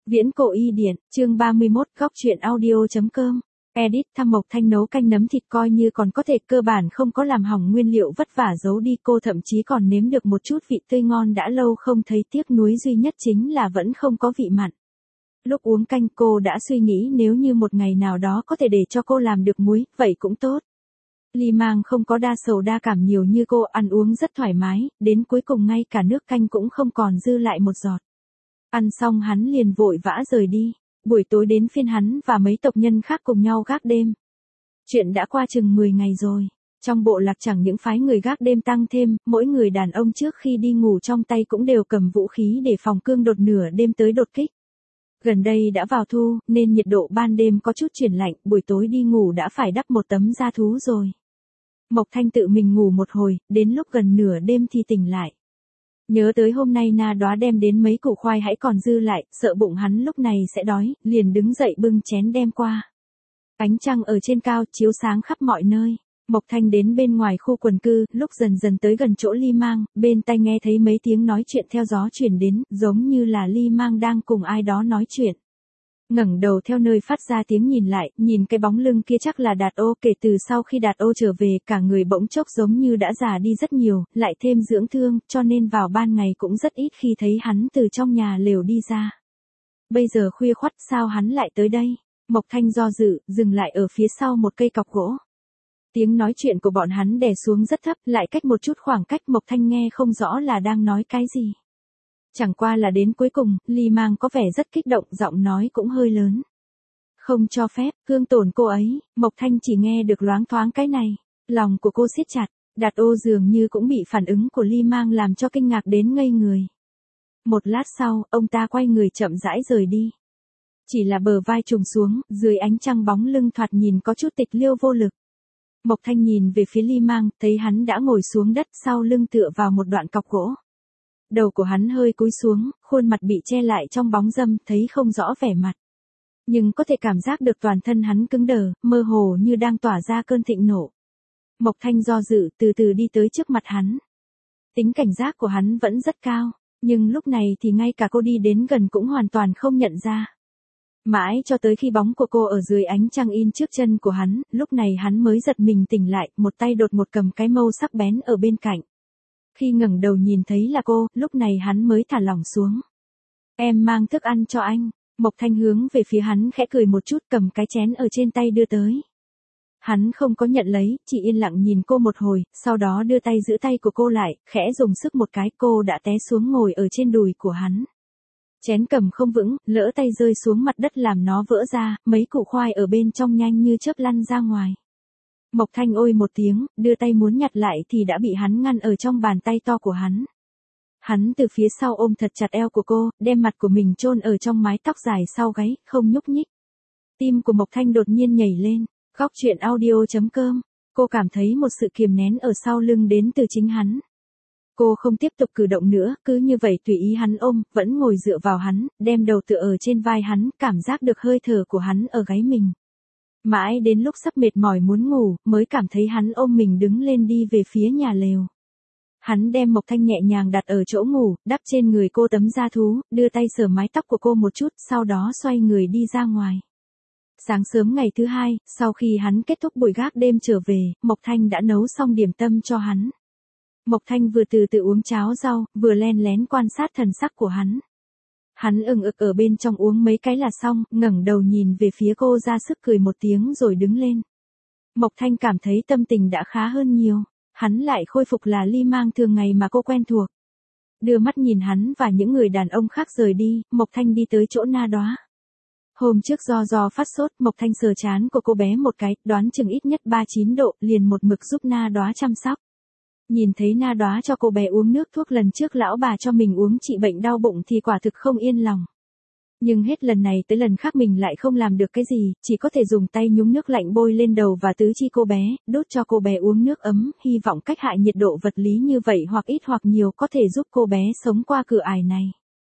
Viễn cổ y điển, chương 31, góc truyện audio.com. Edit thăm Mộc Thanh nấu canh nấm thịt coi như còn có thể, cơ bản không có làm hỏng nguyên liệu vất vả giấu đi, cô thậm chí còn nếm được một chút vị tươi ngon đã lâu không thấy, tiếc nuối duy nhất chính là vẫn không có vị mặn. Lúc uống canh cô đã suy nghĩ nếu như một ngày nào đó có thể để cho cô làm được muối, vậy cũng tốt. Ly Mang không có đa sầu đa cảm nhiều như cô, ăn uống rất thoải mái, đến cuối cùng ngay cả nước canh cũng không còn dư lại một giọt. Ăn xong hắn liền vội vã rời đi. Buổi tối đến phiên hắn và mấy tộc nhân khác cùng nhau gác đêm. Chuyện đã qua chừng 10 ngày rồi. Trong bộ lạc chẳng những phái người gác đêm tăng thêm, mỗi người đàn ông trước khi đi ngủ trong tay cũng đều cầm vũ khí để phòng cương đột nửa đêm tới đột kích. Gần đây đã vào thu, nên nhiệt độ ban đêm có chút chuyển lạnh, buổi tối đi ngủ đã phải đắp một tấm da thú rồi. Mộc Thanh tự mình ngủ một hồi, đến lúc gần nửa đêm thì tỉnh lại. Nhớ tới hôm nay Na Đóa đem đến mấy củ khoai hãy còn dư lại, sợ bụng hắn lúc này sẽ đói, liền đứng dậy bưng chén đem qua. Ánh trăng ở trên cao chiếu sáng khắp mọi nơi. Mộc Thanh đến bên ngoài khu quần cư, lúc dần dần tới gần chỗ Ly Mang, bên tai nghe thấy mấy tiếng nói chuyện theo gió truyền đến, giống như là Ly Mang đang cùng ai đó nói chuyện. Ngẩng đầu theo nơi phát ra tiếng nhìn lại, nhìn cái bóng lưng kia chắc là Đạt Ô, kể từ sau khi Đạt Ô trở về, cả người bỗng chốc giống như đã già đi rất nhiều, lại thêm dưỡng thương, cho nên vào ban ngày cũng rất ít khi thấy hắn từ trong nhà lều đi ra. Bây giờ khuya khoắt sao hắn lại tới đây? Mộc Thanh do dự, dừng lại ở phía sau một cây cọc gỗ. Tiếng nói chuyện của bọn hắn đè xuống rất thấp, lại cách một chút khoảng cách, Mộc Thanh nghe không rõ là đang nói cái gì. Chẳng qua là đến cuối cùng, Ly Mang có vẻ rất kích động, giọng nói cũng hơi lớn. Không cho phép, thương tổn cô ấy, Mộc Thanh chỉ nghe được loáng thoáng cái này. Lòng của cô siết chặt, Đạt Ô dường như cũng bị phản ứng của Ly Mang làm cho kinh ngạc đến ngây người. Một lát sau, ông ta quay người chậm rãi rời đi. Chỉ là bờ vai trùng xuống, dưới ánh trăng bóng lưng thoạt nhìn có chút tịch liêu vô lực. Mộc Thanh nhìn về phía Ly Mang, thấy hắn đã ngồi xuống đất sau lưng tựa vào một đoạn cọc gỗ. Đầu của hắn hơi cúi xuống, khuôn mặt bị che lại trong bóng râm, thấy không rõ vẻ mặt. Nhưng có thể cảm giác được toàn thân hắn cứng đờ, mơ hồ như đang tỏa ra cơn thịnh nộ. Mộc Thanh do dự, từ từ đi tới trước mặt hắn. Tính cảnh giác của hắn vẫn rất cao, nhưng lúc này thì ngay cả cô đi đến gần cũng hoàn toàn không nhận ra. Mãi cho tới khi bóng của cô ở dưới ánh trăng in trước chân của hắn, lúc này hắn mới giật mình tỉnh lại, một tay đột ngột cầm cái mâu sắc bén ở bên cạnh. Khi ngẩng đầu nhìn thấy là cô, lúc này hắn mới thả lỏng xuống. Em mang thức ăn cho anh. Mộc Thanh hướng về phía hắn khẽ cười một chút, cầm cái chén ở trên tay đưa tới. Hắn không có nhận lấy, chỉ yên lặng nhìn cô một hồi, sau đó đưa tay giữ tay của cô lại, khẽ dùng sức một cái, cô đã té xuống ngồi ở trên đùi của hắn. Chén cầm không vững, lỡ tay rơi xuống mặt đất làm nó vỡ ra, mấy củ khoai ở bên trong nhanh như chớp lăn ra ngoài. Mộc Thanh ôi một tiếng, đưa tay muốn nhặt lại thì đã bị hắn ngăn ở trong bàn tay to của hắn. Hắn từ phía sau ôm thật chặt eo của cô, đem mặt của mình chôn ở trong mái tóc dài sau gáy, không nhúc nhích. Tim của Mộc Thanh đột nhiên nhảy lên. Góc truyện audio.com. Cô cảm thấy một sự kiềm nén ở sau lưng đến từ chính hắn. Cô không tiếp tục cử động nữa, cứ như vậy tùy ý hắn ôm, vẫn ngồi dựa vào hắn, đem đầu tựa ở trên vai hắn, cảm giác được hơi thở của hắn ở gáy mình. Mãi đến lúc sắp mệt mỏi muốn ngủ, mới cảm thấy hắn ôm mình đứng lên đi về phía nhà lều. Hắn đem Mộc Thanh nhẹ nhàng đặt ở chỗ ngủ, đắp trên người cô tấm da thú, đưa tay sờ mái tóc của cô một chút, sau đó xoay người đi ra ngoài. Sáng sớm ngày thứ hai, sau khi hắn kết thúc buổi gác đêm trở về, Mộc Thanh đã nấu xong điểm tâm cho hắn. Mộc Thanh vừa từ từ uống cháo rau, vừa len lén quan sát thần sắc của hắn. Hắn ừng ực ở bên trong uống mấy cái là xong, ngẩng đầu nhìn về phía cô ra sức cười một tiếng rồi đứng lên. Mộc Thanh cảm thấy tâm tình đã khá hơn nhiều, hắn lại khôi phục là Ly Mang thường ngày mà cô quen thuộc. Đưa mắt nhìn hắn và những người đàn ông khác rời đi, Mộc Thanh đi tới chỗ Na Đóa. Hôm trước do phát sốt, Mộc Thanh sờ trán của cô bé một cái, đoán chừng ít nhất 39 độ, liền một mực giúp Na Đóa chăm sóc. Nhìn thấy Na Đóa cho cô bé uống nước thuốc lần trước lão bà cho mình uống trị bệnh đau bụng thì quả thực không yên lòng. Nhưng hết lần này tới lần khác mình lại không làm được cái gì, chỉ có thể dùng tay nhúng nước lạnh bôi lên đầu và tứ chi cô bé, đút cho cô bé uống nước ấm, hy vọng cách hạ nhiệt độ vật lý như vậy hoặc ít hoặc nhiều có thể giúp cô bé sống qua cửa ải này.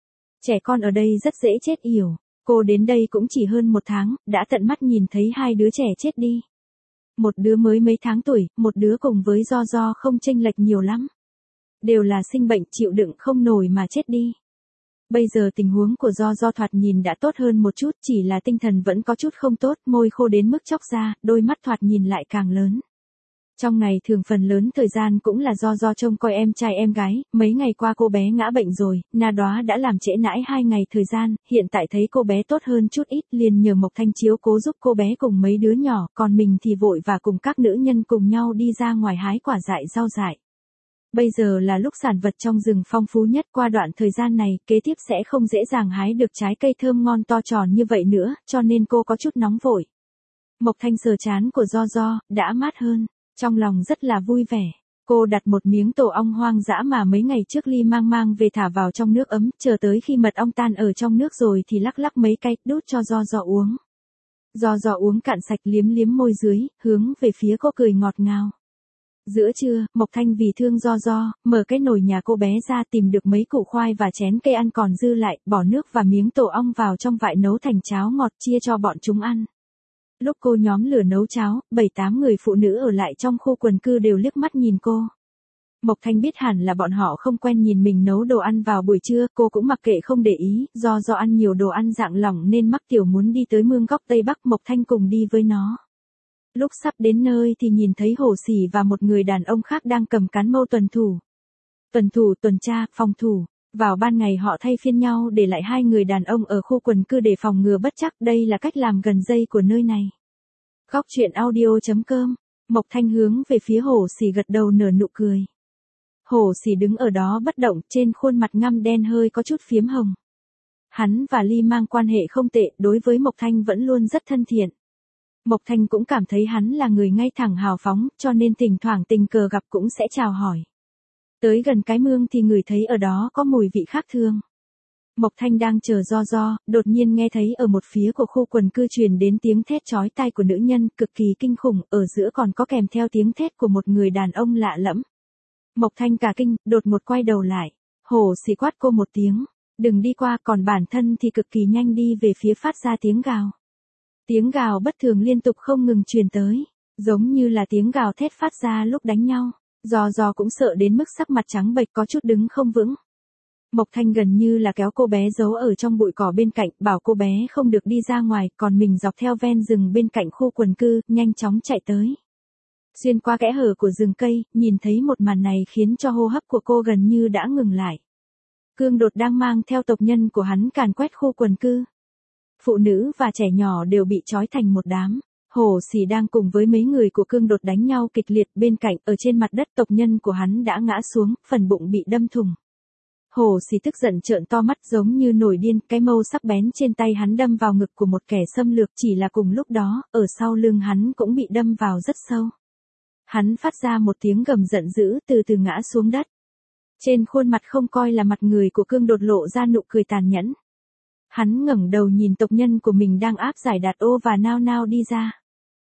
Trẻ con ở đây rất dễ chết yểu, cô đến đây cũng chỉ hơn một tháng, đã tận mắt nhìn thấy hai đứa trẻ chết đi. Một đứa mới mấy tháng tuổi, một đứa cùng với do không chênh lệch nhiều lắm. Đều là sinh bệnh chịu đựng không nổi mà chết đi. Bây giờ tình huống của Do thoạt nhìn đã tốt hơn một chút, chỉ là tinh thần vẫn có chút không tốt, môi khô đến mức chóc ra, đôi mắt thoạt nhìn lại càng lớn. Trong ngày thường phần lớn thời gian cũng là Do trông coi em trai em gái, mấy ngày qua cô bé ngã bệnh rồi, Na Đóa đã làm trễ nãi 2 ngày thời gian, hiện tại thấy cô bé tốt hơn chút ít liền nhờ Mộc Thanh chiếu cố giúp cô bé cùng mấy đứa nhỏ, còn mình thì vội và cùng các nữ nhân cùng nhau đi ra ngoài hái quả dại rau dại. Bây giờ là lúc sản vật trong rừng phong phú nhất, qua đoạn thời gian này, kế tiếp sẽ không dễ dàng hái được trái cây thơm ngon to tròn như vậy nữa, cho nên cô có chút nóng vội. Mộc Thanh sờ trán của Do, đã mát hơn, trong lòng rất là vui vẻ. Cô đặt một miếng tổ ong hoang dã mà mấy ngày trước Ly mang về thả vào trong nước ấm, chờ tới khi mật ong tan ở trong nước rồi thì lắc mấy cái, đút cho Do uống. Do uống cạn sạch liếm môi dưới, hướng về phía cô cười ngọt ngào. Giữa trưa, Mộc Thanh vì thương Do, mở cái nồi nhà cô bé ra tìm được mấy củ khoai và chén cây ăn còn dư lại, bỏ nước và miếng tổ ong vào trong vại nấu thành cháo ngọt chia cho bọn chúng ăn. Lúc cô nhóm lửa nấu cháo, 7-8 người phụ nữ ở lại trong khu quần cư đều liếc mắt nhìn cô. Mộc Thanh biết hẳn là bọn họ không quen nhìn mình nấu đồ ăn vào buổi trưa, cô cũng mặc kệ không để ý, do ăn nhiều đồ ăn dạng lỏng nên mắc tiểu muốn đi tới mương góc Tây Bắc, Mộc Thanh cùng đi với nó. Lúc sắp đến nơi thì nhìn thấy Hổ Sỉ và một người đàn ông khác đang cầm cán mâu tuần thủ. Tuần tra, phòng thủ. Vào ban ngày họ thay phiên nhau để lại 2 người đàn ông ở khu quần cư để phòng ngừa bất trắc, đây là cách làm gần dây của nơi này. Góc truyện audio.com. Mộc Thanh hướng về phía Hổ Sỉ gật đầu nở nụ cười. Hổ Sỉ đứng ở đó bất động, trên khuôn mặt ngăm đen hơi có chút phiếm hồng. Hắn và Ly mang quan hệ không tệ, đối với Mộc Thanh vẫn luôn rất thân thiện. Mộc Thanh cũng cảm thấy hắn là người ngay thẳng hào phóng, cho nên thỉnh thoảng tình cờ gặp cũng sẽ chào hỏi. Tới gần cái mương thì người thấy ở đó có mùi vị khác thường. Mộc Thanh đang chờ Do, đột nhiên nghe thấy ở một phía của khu quần cư truyền đến tiếng thét chói tai của nữ nhân, cực kỳ kinh khủng, ở giữa còn có kèm theo tiếng thét của một người đàn ông lạ lẫm. Mộc Thanh cả kinh, đột ngột quay đầu lại. Hổ Sỉ quát cô một tiếng, đừng đi qua, còn bản thân thì cực kỳ nhanh đi về phía phát ra tiếng gào. Tiếng gào bất thường liên tục không ngừng truyền tới, giống như là tiếng gào thét phát ra lúc đánh nhau. Do cũng sợ đến mức sắc mặt trắng bệch có chút đứng không vững. Mộc Thanh gần như là kéo cô bé giấu ở trong bụi cỏ bên cạnh, bảo cô bé không được đi ra ngoài, còn mình dọc theo ven rừng bên cạnh khu quần cư, nhanh chóng chạy tới. Xuyên qua kẽ hở của rừng cây, nhìn thấy một màn này khiến cho hô hấp của cô gần như đã ngừng lại. Cương Đột đang mang theo tộc nhân của hắn càn quét khu quần cư. Phụ nữ và trẻ nhỏ đều bị trói thành một đám. Hổ Sỉ đang cùng với mấy người của Cương Đột đánh nhau kịch liệt, bên cạnh ở trên mặt đất tộc nhân của hắn đã ngã xuống, phần bụng bị đâm thủng. Hổ Sỉ tức giận trợn to mắt giống như nổi điên, cái mâu sắc bén trên tay hắn đâm vào ngực của một kẻ xâm lược, chỉ là cùng lúc đó, ở sau lưng hắn cũng bị đâm vào rất sâu. Hắn phát ra một tiếng gầm giận dữ, từ từ ngã xuống đất. Trên khuôn mặt không coi là mặt người của Cương Đột lộ ra nụ cười tàn nhẫn. Hắn ngẩng đầu nhìn tộc nhân của mình đang áp giải Đạt Ô và Nao Nao đi ra.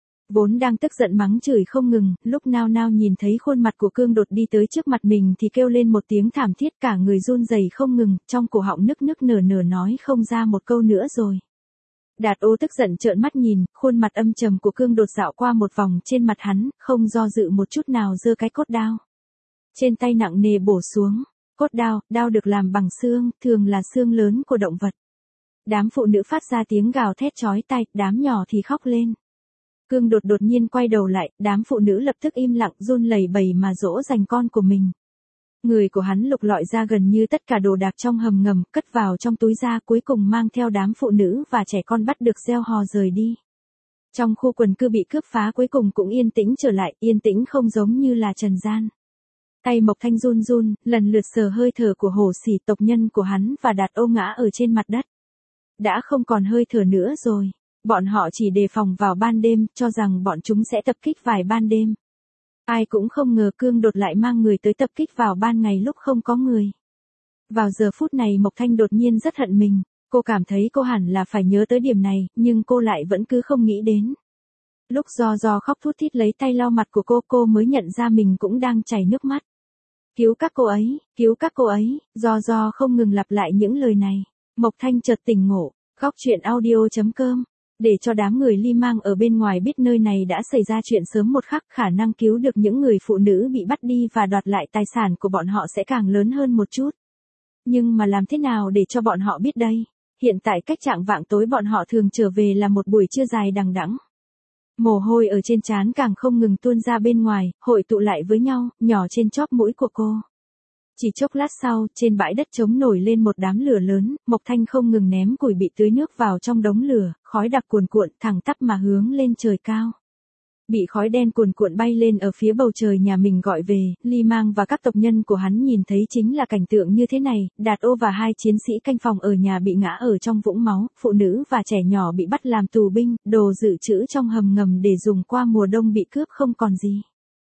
Vốn đang tức giận mắng chửi không ngừng, lúc Nao Nao nhìn thấy khuôn mặt của Cương Đột đi tới trước mặt mình thì kêu lên một tiếng thảm thiết, cả người run rẩy không ngừng, trong cổ họng nức nở nói không ra một câu nữa rồi. Đạt Ô tức giận trợn mắt nhìn, khuôn mặt âm trầm của Cương Đột dạo qua một vòng trên mặt hắn, không do dự một chút nào giơ cái cốt đao. Trên tay nặng nề bổ xuống, cốt đao được làm bằng xương, thường là xương lớn của động vật. Đám phụ nữ phát ra tiếng gào thét chói tai, đám nhỏ thì khóc lên. Cương Đột đột nhiên quay đầu lại, đám phụ nữ lập tức im lặng run lẩy bẩy mà dỗ dành con của mình. Người của hắn lục lọi ra gần như tất cả đồ đạc trong hầm ngầm, cất vào trong túi da, cuối cùng mang theo đám phụ nữ và trẻ con bắt được reo hò rời đi. Trong khu quần cư bị cướp phá cuối cùng cũng yên tĩnh trở lại, yên tĩnh không giống như là trần gian. Tay Mộc Thanh run, lần lượt sờ hơi thở của Hổ Sỉ, tộc nhân của hắn và Đạt Ô ngã ở trên mặt đất. Đã không còn hơi thở nữa rồi. Bọn họ chỉ đề phòng vào ban đêm, cho rằng bọn chúng sẽ tập kích vài ban đêm. Ai cũng không ngờ Cương Đột lại mang người tới tập kích vào ban ngày lúc không có người. Vào giờ phút này Mộc Thanh đột nhiên rất hận mình. Cô cảm thấy cô hẳn là phải nhớ tới điểm này, nhưng cô lại vẫn cứ không nghĩ đến. Lúc Do khóc thút thít lấy tay lau mặt của cô mới nhận ra mình cũng đang chảy nước mắt. Cứu các cô ấy, Do không ngừng lặp lại những lời này. Mộc Thanh chợt tỉnh ngộ, góc truyện audio.com. Để cho đám người Ly mang ở bên ngoài biết nơi này đã xảy ra chuyện sớm một khắc, khả năng cứu được những người phụ nữ bị bắt đi và đoạt lại tài sản của bọn họ sẽ càng lớn hơn một chút. Nhưng mà làm thế nào để cho bọn họ biết đây? Hiện tại cách chạng vạng tối bọn họ thường trở về là một buổi trưa dài đằng đẵng. Mồ hôi ở trên trán càng không ngừng tuôn ra bên ngoài, hội tụ lại với nhau, nhỏ trên chóp mũi của cô. Chỉ chốc lát sau, trên bãi đất trống nổi lên một đám lửa lớn, Mộc Thanh không ngừng ném củi bị tưới nước vào trong đống lửa, khói đặc cuồn cuộn thẳng tắp mà hướng lên trời cao. Bị khói đen cuồn cuộn bay lên ở phía bầu trời nhà mình gọi về, Ly Mang và các tộc nhân của hắn nhìn thấy chính là cảnh tượng như thế này, Đạt Ô và 2 chiến sĩ canh phòng ở nhà bị ngã ở trong vũng máu, phụ nữ và trẻ nhỏ bị bắt làm tù binh, đồ dự trữ trong hầm ngầm để dùng qua mùa đông bị cướp không còn gì.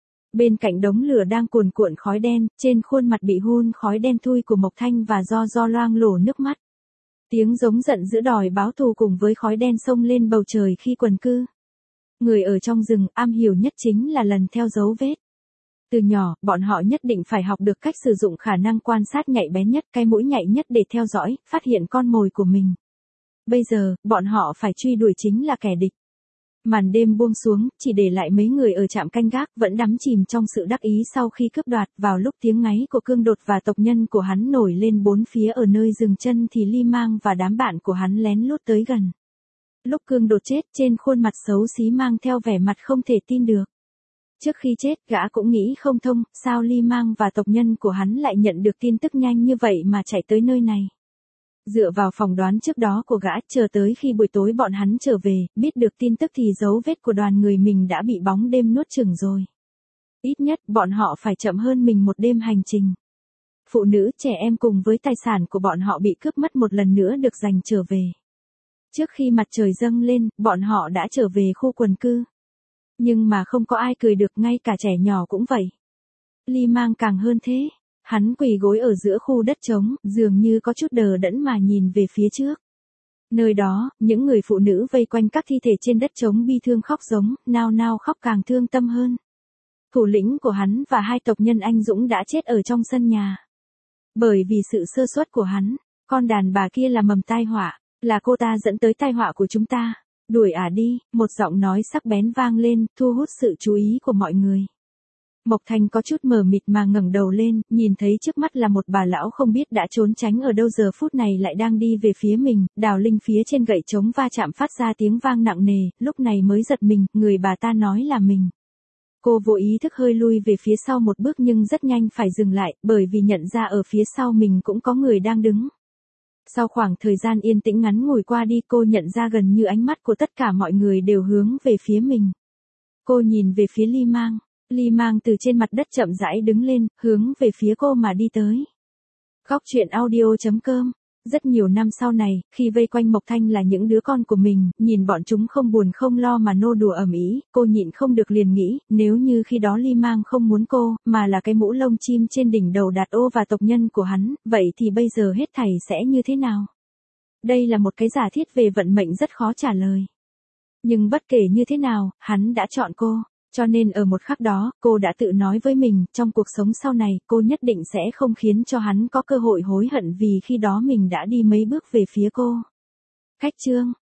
Bên cạnh đống lửa đang cuồn cuộn khói đen, trên khuôn mặt bị hun khói đen thui của Mộc Thanh và do loang lổ nước mắt. Tiếng giống giận dữ đòi báo thù cùng với khói đen xông lên bầu trời khi quần cư. Người ở trong rừng am hiểu nhất chính là lần theo dấu vết. Từ nhỏ, bọn họ nhất định phải học được cách sử dụng khả năng quan sát nhạy bén nhất, cái mũi nhạy nhất để theo dõi, phát hiện con mồi của mình. Bây giờ, bọn họ phải truy đuổi chính là kẻ địch. Màn đêm buông xuống, chỉ để lại mấy người ở trạm canh gác vẫn đắm chìm trong sự đắc ý sau khi cướp đoạt. Vào lúc tiếng ngáy của Cương Đột và tộc nhân của hắn nổi lên bốn phía ở nơi dừng chân thì Ly Mang và đám bạn của hắn lén lút tới gần. Lúc Cương Đột chết, trên khuôn mặt xấu xí mang theo vẻ mặt không thể tin được. Trước khi chết, gã cũng nghĩ không thông, sao Ly Mang và tộc nhân của hắn lại nhận được tin tức nhanh như vậy mà chạy tới nơi này. Dựa vào phỏng đoán trước đó của gã, chờ tới khi buổi tối bọn hắn trở về, biết được tin tức thì dấu vết của đoàn người mình đã bị bóng đêm nuốt chửng rồi. Ít nhất, bọn họ phải chậm hơn mình một đêm hành trình. Phụ nữ, trẻ em cùng với tài sản của bọn họ bị cướp mất một lần nữa được giành trở về. Trước khi mặt trời dâng lên, bọn họ đã trở về khu quần cư. Nhưng mà không có ai cười được, ngay cả trẻ nhỏ cũng vậy. Ly Mang càng hơn thế. Hắn quỳ gối ở giữa khu đất trống, dường như có chút đờ đẫn mà nhìn về phía trước. Nơi đó, những người phụ nữ vây quanh các thi thể trên đất trống bi thương khóc giống, nao nao khóc càng thương tâm hơn. Thủ lĩnh của hắn và 2 tộc nhân anh dũng đã chết ở trong sân nhà. Bởi vì sự sơ suất của hắn, con đàn bà kia là mầm tai họa, là cô ta dẫn tới tai họa của chúng ta. Đuổi ả đi, một giọng nói sắc bén vang lên, thu hút sự chú ý của mọi người. Mộc Thanh có chút mờ mịt mà ngẩng đầu lên, nhìn thấy trước mắt là một bà lão không biết đã trốn tránh ở đâu giờ phút này lại đang đi về phía mình, đào linh phía trên gậy trống va chạm phát ra tiếng vang nặng nề, lúc này mới giật mình, người bà ta nói là mình. Cô vô ý thức hơi lui về phía sau một bước nhưng rất nhanh phải dừng lại, bởi vì nhận ra ở phía sau mình cũng có người đang đứng. Sau khoảng thời gian yên tĩnh ngắn ngủi qua đi, cô nhận ra gần như ánh mắt của tất cả mọi người đều hướng về phía mình. Cô nhìn về phía Ly Mang. Ly Mang từ trên mặt đất chậm rãi đứng lên, hướng về phía cô mà đi tới. Góc truyện audio.com. Rất nhiều năm sau này, khi vây quanh Mộc Thanh là những đứa con của mình, nhìn bọn chúng không buồn không lo mà nô đùa ầm ĩ, cô nhịn không được liền nghĩ, nếu như khi đó Ly Mang không muốn cô, mà là cái mũ lông chim trên đỉnh đầu Đạt Ô và tộc nhân của hắn, vậy thì bây giờ hết thảy sẽ như thế nào? Đây là một cái giả thiết về vận mệnh rất khó trả lời. Nhưng bất kể như thế nào, hắn đã chọn cô. Cho nên ở một khắc đó, cô đã tự nói với mình, trong cuộc sống sau này, cô nhất định sẽ không khiến cho hắn có cơ hội hối hận vì khi đó mình đã đi mấy bước về phía cô. Cách chương